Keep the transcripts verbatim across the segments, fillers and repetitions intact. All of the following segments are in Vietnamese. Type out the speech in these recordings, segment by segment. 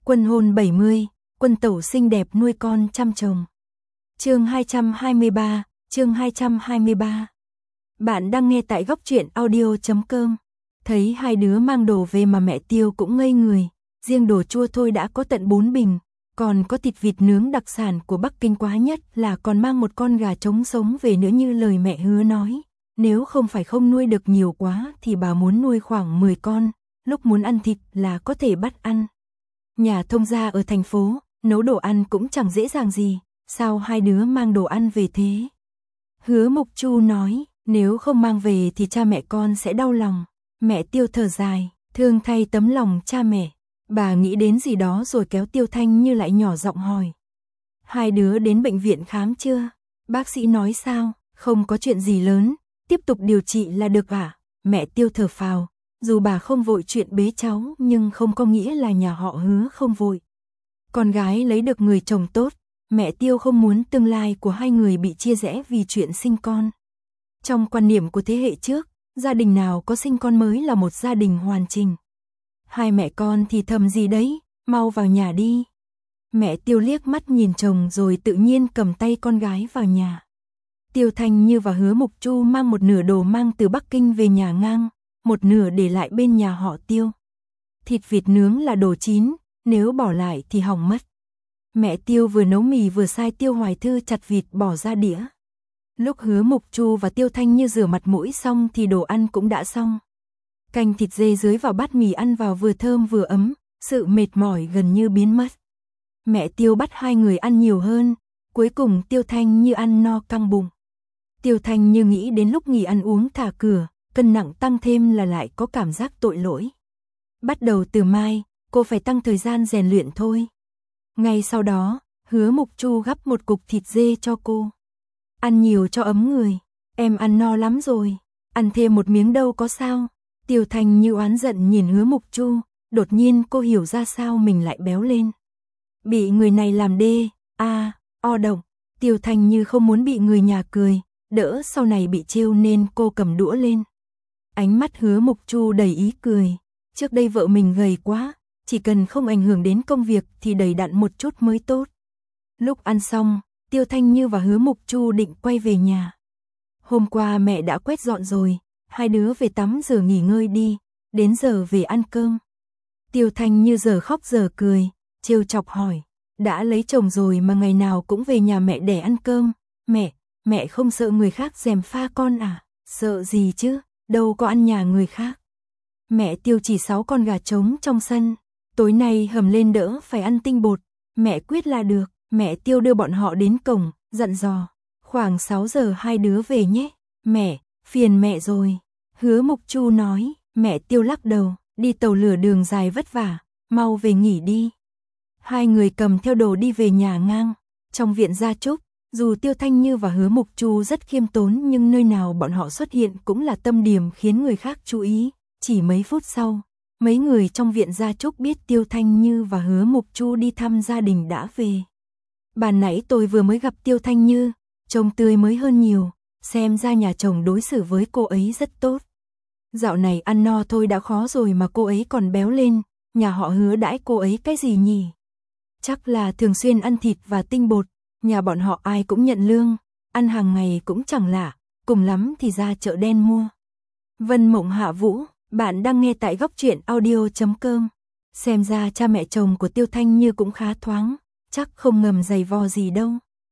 Quân hôn bảy mươi, quân tẩu xinh đẹp nuôi con chăm chồng. Chương hai trăm hai mươi ba, chương hai trăm hai mươi ba. Bạn đang nghe tại góc truyện audio chấm com. Thấy hai đứa mang đồ về mà mẹ Tiêu cũng ngây người, riêng đồ chua thôi đã có tận bốn bình, còn có thịt vịt nướng đặc sản của Bắc Kinh, quá nhất là còn mang một con gà trống sống về nữa như lời mẹ hứa nói. Nếu không phải không nuôi được nhiều quá thì bà muốn nuôi khoảng mười con, lúc muốn ăn thịt là có thể bắt ăn. Nhà thông gia ở thành phố, nấu đồ ăn cũng chẳng dễ dàng gì, sao hai đứa mang đồ ăn về thế? Hứa Mộc Chu nói, nếu không mang về thì cha mẹ con sẽ đau lòng. Mẹ Tiêu thở dài, thương thay tấm lòng cha mẹ. Bà nghĩ đến gì đó rồi kéo Tiêu Thanh Như lại nhỏ giọng hỏi. Hai đứa đến bệnh viện khám chưa? Bác sĩ nói sao? Không có chuyện gì lớn, tiếp tục điều trị là được à? Mẹ Tiêu thở phào, dù bà không vội chuyện bế cháu nhưng không có nghĩa là nhà họ Hứa không vội. Con gái lấy được người chồng tốt, mẹ Tiêu không muốn tương lai của hai người bị chia rẽ vì chuyện sinh con. Trong quan niệm của thế hệ trước, gia đình nào có sinh con mới là một gia đình hoàn chỉnh. Hai mẹ con thì thầm gì đấy, mau vào nhà đi. Mẹ Tiêu liếc mắt nhìn chồng rồi tự nhiên cầm tay con gái vào nhà. Tiêu Thanh Như và Hứa Mộc Chu mang một nửa đồ mang từ Bắc Kinh về nhà ngang, một nửa để lại bên nhà họ Tiêu. Thịt vịt nướng là đồ chín, nếu bỏ lại thì hỏng mất. Mẹ Tiêu vừa nấu mì vừa sai Tiêu Hoài Thư chặt vịt bỏ ra đĩa. Lúc Hứa Mộc Chu và Tiêu Thanh Như rửa mặt mũi xong thì đồ ăn cũng đã xong. Canh thịt dê dưới vào bát mì ăn vào vừa thơm vừa ấm, sự mệt mỏi gần như biến mất. Mẹ Tiêu bắt hai người ăn nhiều hơn, cuối cùng Tiêu Thanh Như ăn no căng bụng. Tiêu Thanh Như nghĩ đến lúc nghỉ ăn uống thả cửa, cân nặng tăng thêm là lại có cảm giác tội lỗi. Bắt đầu từ mai, cô phải tăng thời gian rèn luyện thôi. Ngay sau đó, Hứa Mộc Chu gắp một cục thịt dê cho cô. Ăn nhiều cho ấm người, em ăn no lắm rồi, ăn thêm một miếng đâu có sao. Tiêu Thanh Như oán giận nhìn Hứa Mộc Chu, đột nhiên cô hiểu ra sao mình lại béo lên. Bị người này làm đê, a, à, o động. Tiêu Thanh Như không muốn bị người nhà cười, đỡ sau này bị trêu nên cô cầm đũa lên. Ánh mắt Hứa Mộc Chu đầy ý cười, trước đây vợ mình gầy quá, chỉ cần không ảnh hưởng đến công việc thì đầy đặn một chút mới tốt. Lúc ăn xong, Tiêu Thanh Như và Hứa Mộc Chu định quay về nhà. Hôm qua mẹ đã quét dọn rồi, hai đứa về tắm rửa nghỉ ngơi đi, đến giờ về ăn cơm. Tiêu Thanh Như giờ khóc giờ cười, trêu chọc hỏi, đã lấy chồng rồi mà ngày nào cũng về nhà mẹ để ăn cơm, mẹ, mẹ không sợ người khác gièm pha con à? Sợ gì chứ, đâu có ăn nhà người khác. Mẹ Tiêu chỉ sáu con gà trống trong sân, tối nay hầm lên đỡ phải ăn tinh bột, mẹ quyết là được. Mẹ Tiêu đưa bọn họ đến cổng, dặn dò, khoảng sáu giờ hai đứa về nhé. Mẹ, phiền mẹ rồi. Hứa Mộc Chu nói, mẹ Tiêu lắc đầu, đi tàu lửa đường dài vất vả, mau về nghỉ đi. Hai người cầm theo đồ đi về nhà ngang. Trong viện gia chúc, dù Tiêu Thanh Như và Hứa Mộc Chu rất khiêm tốn nhưng nơi nào bọn họ xuất hiện cũng là tâm điểm khiến người khác chú ý. Chỉ mấy phút sau, mấy người trong viện gia chúc biết Tiêu Thanh Như và Hứa Mộc Chu đi thăm gia đình đã về. Ban nãy tôi vừa mới gặp Tiêu Thanh Như, trông tươi mới hơn nhiều, xem ra nhà chồng đối xử với cô ấy rất tốt. Dạo này ăn no thôi đã khó rồi mà cô ấy còn béo lên, nhà họ Hứa đãi cô ấy cái gì nhỉ? Chắc là thường xuyên ăn thịt và tinh bột, nhà bọn họ ai cũng nhận lương, ăn hàng ngày cũng chẳng lạ, cùng lắm thì ra chợ đen mua. Vân Mộng Hạ Vũ, bạn đang nghe tại góc truyện audio chấm com. Xem ra cha mẹ chồng của Tiêu Thanh Như cũng khá thoáng, chắc không ngầm giày vò gì đâu.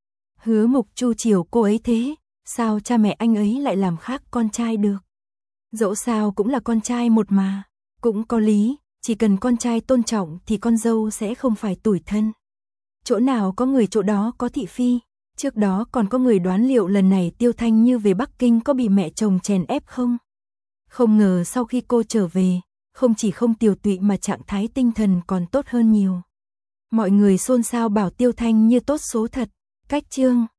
Hứa Mộc Chu chiều cô ấy thế, sao cha mẹ anh ấy lại làm khác con trai được? Dẫu sao cũng là con trai một mà, cũng có lý, chỉ cần con trai tôn trọng thì con dâu sẽ không phải tủi thân. Chỗ nào có người chỗ đó có thị phi, trước đó còn có người đoán liệu lần này Tiêu Thanh Như về Bắc Kinh có bị mẹ chồng chèn ép không? Không ngờ sau khi cô trở về, không chỉ không tiều tụy mà trạng thái tinh thần còn tốt hơn nhiều. Mọi người xôn xao bảo Tiêu Thanh Như tốt số thật, cách chương.